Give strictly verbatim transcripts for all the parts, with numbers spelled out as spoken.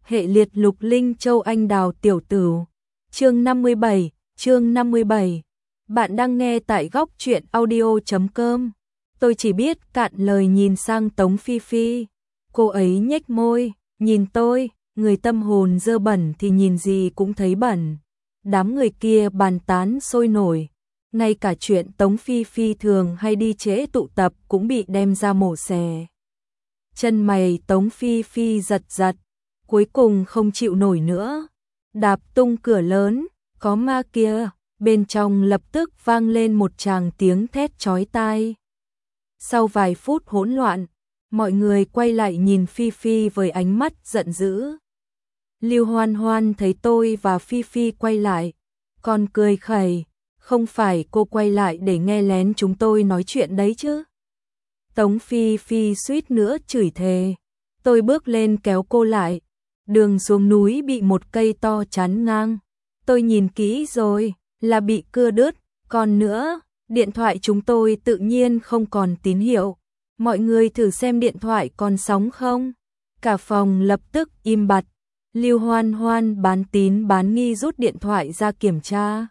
hệ liệt Lục Linh Châu Anh Đào Tiểu Tửu. Chương năm mươi bảy, chương năm mươi bảy. Bạn đang nghe tại góc truyện audio chấm com. Tôi chỉ biết cạn lời nhìn sang Tống Phi Phi. Cô ấy nhếch môi, nhìn tôi, người tâm hồn dơ bẩn thì nhìn gì cũng thấy bẩn. Đám người kia bàn tán sôi nổi. Ngay cả chuyện Tống Phi Phi thường hay đi trễ tụ tập cũng bị đem ra mổ xẻ. Chân mày Tống Phi Phi giật giật, cuối cùng không chịu nổi nữa. Đạp tung cửa lớn, có ma kia, bên trong lập tức vang lên một tràng tiếng thét chói tai. Sau vài phút hỗn loạn, mọi người quay lại nhìn Phi Phi với ánh mắt giận dữ. Lưu Hoan Hoan thấy tôi và Phi Phi quay lại, còn cười khẩy, không phải cô quay lại để nghe lén chúng tôi nói chuyện đấy chứ. Tống Phi Phi suýt nữa chửi thề. Tôi bước lên kéo cô lại. Đường xuống núi bị một cây to chắn ngang. Tôi nhìn kỹ rồi, là bị cưa đứt. Còn nữa, điện thoại chúng tôi tự nhiên không còn tín hiệu. Mọi người thử xem điện thoại còn sóng không? Cả phòng lập tức im bặt. Lưu Hoan Hoan bán tín bán nghi rút điện thoại ra kiểm tra.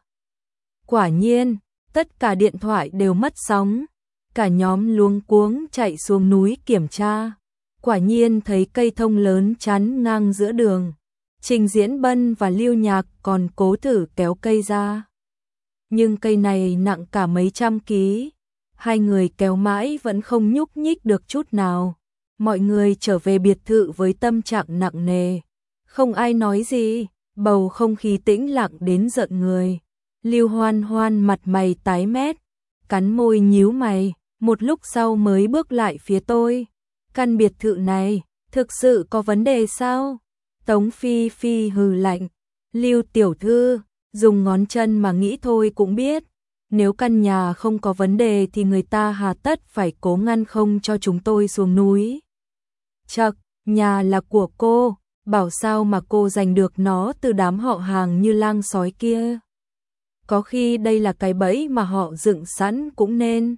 Quả nhiên, tất cả điện thoại đều mất sóng. Cả nhóm luống cuống chạy xuống núi kiểm tra. Quả nhiên thấy cây thông lớn chắn ngang giữa đường. Trình Diễn Bân và Lưu Nhạc còn cố thử kéo cây ra. Nhưng cây này nặng cả mấy trăm ký. Hai người kéo mãi vẫn không nhúc nhích được chút nào. Mọi người trở về biệt thự với tâm trạng nặng nề. Không ai nói gì, bầu không khí tĩnh lặng đến giận người. Lưu Hoan Hoan mặt mày tái mét, cắn môi nhíu mày, một lúc sau mới bước lại phía tôi. Căn biệt thự này, thực sự có vấn đề sao? Tống Phi Phi hừ lạnh. Lưu tiểu thư, dùng ngón chân mà nghĩ thôi cũng biết. Nếu căn nhà không có vấn đề thì người ta hà tất phải cố ngăn không cho chúng tôi xuống núi. Chậc, nhà là của cô, bảo sao mà cô giành được nó từ đám họ hàng như lang sói kia. Có khi đây là cái bẫy mà họ dựng sẵn cũng nên.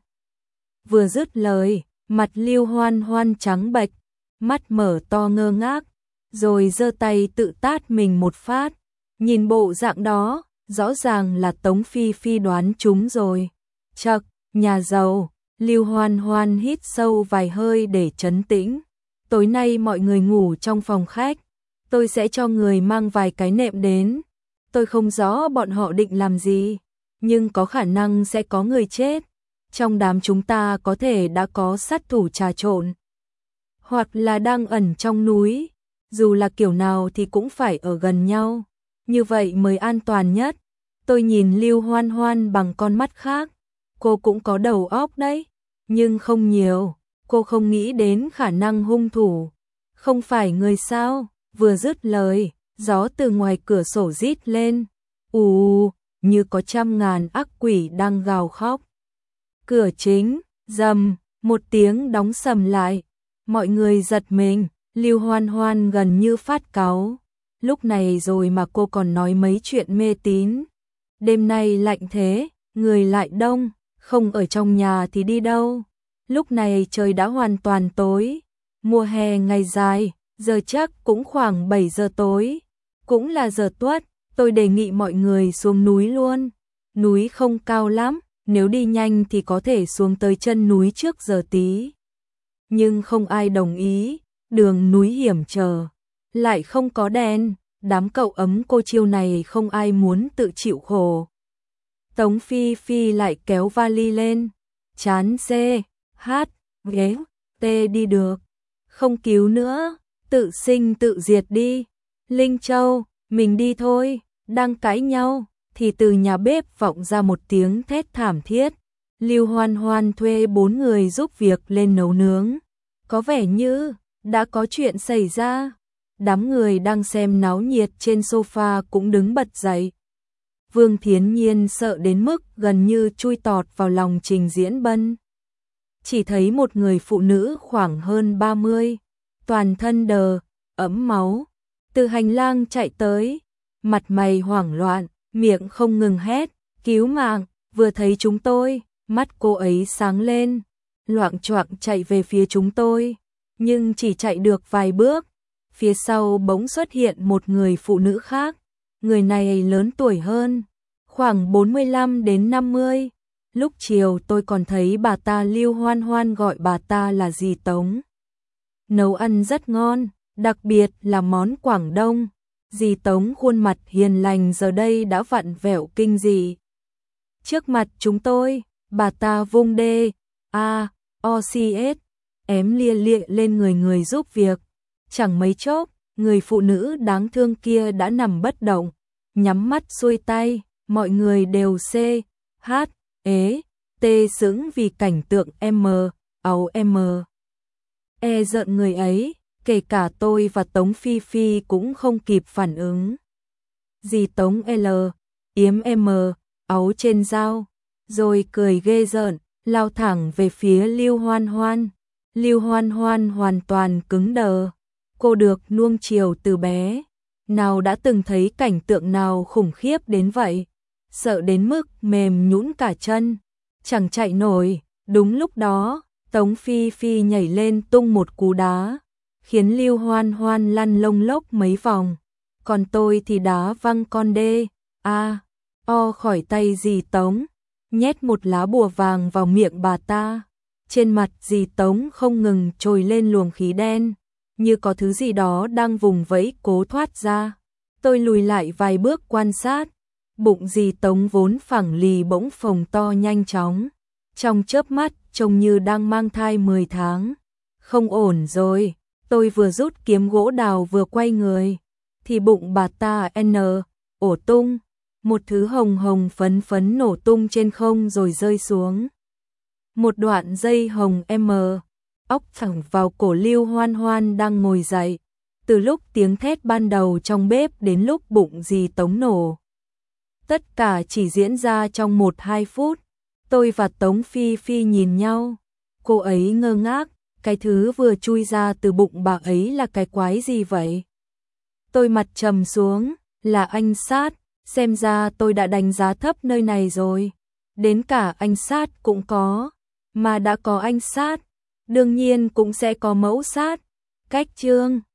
Vừa dứt lời, mặt Lưu Hoan Hoan trắng bệch, mắt mở to ngơ ngác, rồi giơ tay tự tát mình một phát. Nhìn bộ dạng đó, rõ ràng là Tống Phi Phi đoán trúng rồi. Chậc, nhà giàu. Lưu Hoan Hoan hít sâu vài hơi để trấn tĩnh. Tối nay mọi người ngủ trong phòng khách, tôi sẽ cho người mang vài cái nệm đến. Tôi không rõ bọn họ định làm gì, nhưng có khả năng sẽ có người chết. Trong đám chúng ta có thể đã có sát thủ trà trộn, hoặc là đang ẩn trong núi. Dù là kiểu nào thì cũng phải ở gần nhau, như vậy mới an toàn nhất. Tôi nhìn Lưu Hoan Hoan bằng con mắt khác. Cô cũng có đầu óc đấy, nhưng không nhiều. Cô không nghĩ đến khả năng hung thủ không phải người sao? Vừa dứt lời, gió từ ngoài cửa sổ rít lên, ù, như có trăm ngàn ác quỷ đang gào khóc. Cửa chính, rầm, một tiếng đóng sầm lại. Mọi người giật mình, Lưu Hoan Hoan gần như phát cáu. Lúc này rồi mà cô còn nói mấy chuyện mê tín. Đêm nay lạnh thế, người lại đông, không ở trong nhà thì đi đâu. Lúc này trời đã hoàn toàn tối, mùa hè ngày dài, giờ chắc cũng khoảng bảy giờ tối. Cũng là giờ tuất, tôi đề nghị mọi người xuống núi luôn. Núi không cao lắm, nếu đi nhanh thì có thể xuống tới chân núi trước giờ tí. Nhưng không ai đồng ý, đường núi hiểm trở, lại không có đèn, đám cậu ấm cô chiêu này không ai muốn tự chịu khổ. Tống Phi Phi lại kéo vali lên, chán C, H, ghế, T đi được, không cứu nữa, tự sinh tự diệt đi. Linh Châu, mình đi thôi. Đang cãi nhau thì từ nhà bếp vọng ra một tiếng thét thảm thiết. Lưu Hoan Hoan thuê bốn người giúp việc lên nấu nướng. Có vẻ như đã có chuyện xảy ra. Đám người đang xem náo nhiệt trên sofa cũng đứng bật dậy. Vương Thiến Nhiên sợ đến mức gần như chui tọt vào lòng Trình Diễn Bân. Chỉ thấy một người phụ nữ khoảng hơn ba mươi, toàn thân đờ, ấm máu, từ hành lang chạy tới, mặt mày hoảng loạn, miệng không ngừng hét, cứu mạng. Vừa thấy chúng tôi, mắt cô ấy sáng lên, loạng choạng chạy về phía chúng tôi, nhưng chỉ chạy được vài bước, phía sau bỗng xuất hiện một người phụ nữ khác, người này lớn tuổi hơn, khoảng bốn mươi lăm đến năm mươi. Lúc chiều tôi còn thấy bà ta Lưu Hoan Hoan gọi bà ta là dì Tống. Nấu ăn rất ngon, đặc biệt là món Quảng Đông. Dì Tống khuôn mặt hiền lành giờ đây đã vặn vẹo kinh dị. Trước mặt chúng tôi, bà ta vung đê, a, o xê ét, ém lia lịa lên người người giúp việc. Chẳng mấy chốc, người phụ nữ đáng thương kia đã nằm bất động, nhắm mắt xuôi tay, mọi người đều c, h, ế, tê sững vì cảnh tượng M, áo M. E giận người ấy, kể cả tôi và Tống Phi Phi cũng không kịp phản ứng. Dì Tống L, yếm M, áo trên dao, rồi cười ghê rợn, lao thẳng về phía Lưu Hoan Hoan. Lưu Hoan Hoan hoàn toàn cứng đờ. Cô được nuông chiều từ bé, nào đã từng thấy cảnh tượng nào khủng khiếp đến vậy, sợ đến mức mềm nhũn cả chân, chẳng chạy nổi. Đúng lúc đó, Tống Phi Phi nhảy lên tung một cú đá, khiến Lưu Hoan Hoan lăn lông lốc mấy vòng, còn tôi thì đá văng con đê, a, o khỏi tay dì Tống, nhét một lá bùa vàng vào miệng bà ta. Trên mặt dì Tống không ngừng trồi lên luồng khí đen, như có thứ gì đó đang vùng vẫy cố thoát ra. Tôi lùi lại vài bước quan sát, bụng dì Tống vốn phẳng lì bỗng phồng to nhanh chóng, trong chớp mắt trông như đang mang thai mười tháng. Không ổn rồi, tôi vừa rút kiếm gỗ đào vừa quay người, thì bụng bà ta n, ổ tung, một thứ hồng hồng phấn phấn nổ tung trên không rồi rơi xuống. Một đoạn dây hồng M, óc thẳng vào cổ Lưu Hoan Hoan đang ngồi dậy, từ lúc tiếng thét ban đầu trong bếp đến lúc bụng dì Tống nổ. Tất cả chỉ diễn ra trong một hai phút, tôi và Tống Phi Phi nhìn nhau, cô ấy ngơ ngác, cái thứ vừa chui ra từ bụng bà ấy là cái quái gì vậy? Tôi mặt trầm xuống, là anh sát, xem ra tôi đã đánh giá thấp nơi này rồi, đến cả anh sát cũng có, mà đã có anh sát, đương nhiên cũng sẽ có mẫu sát. Cách chương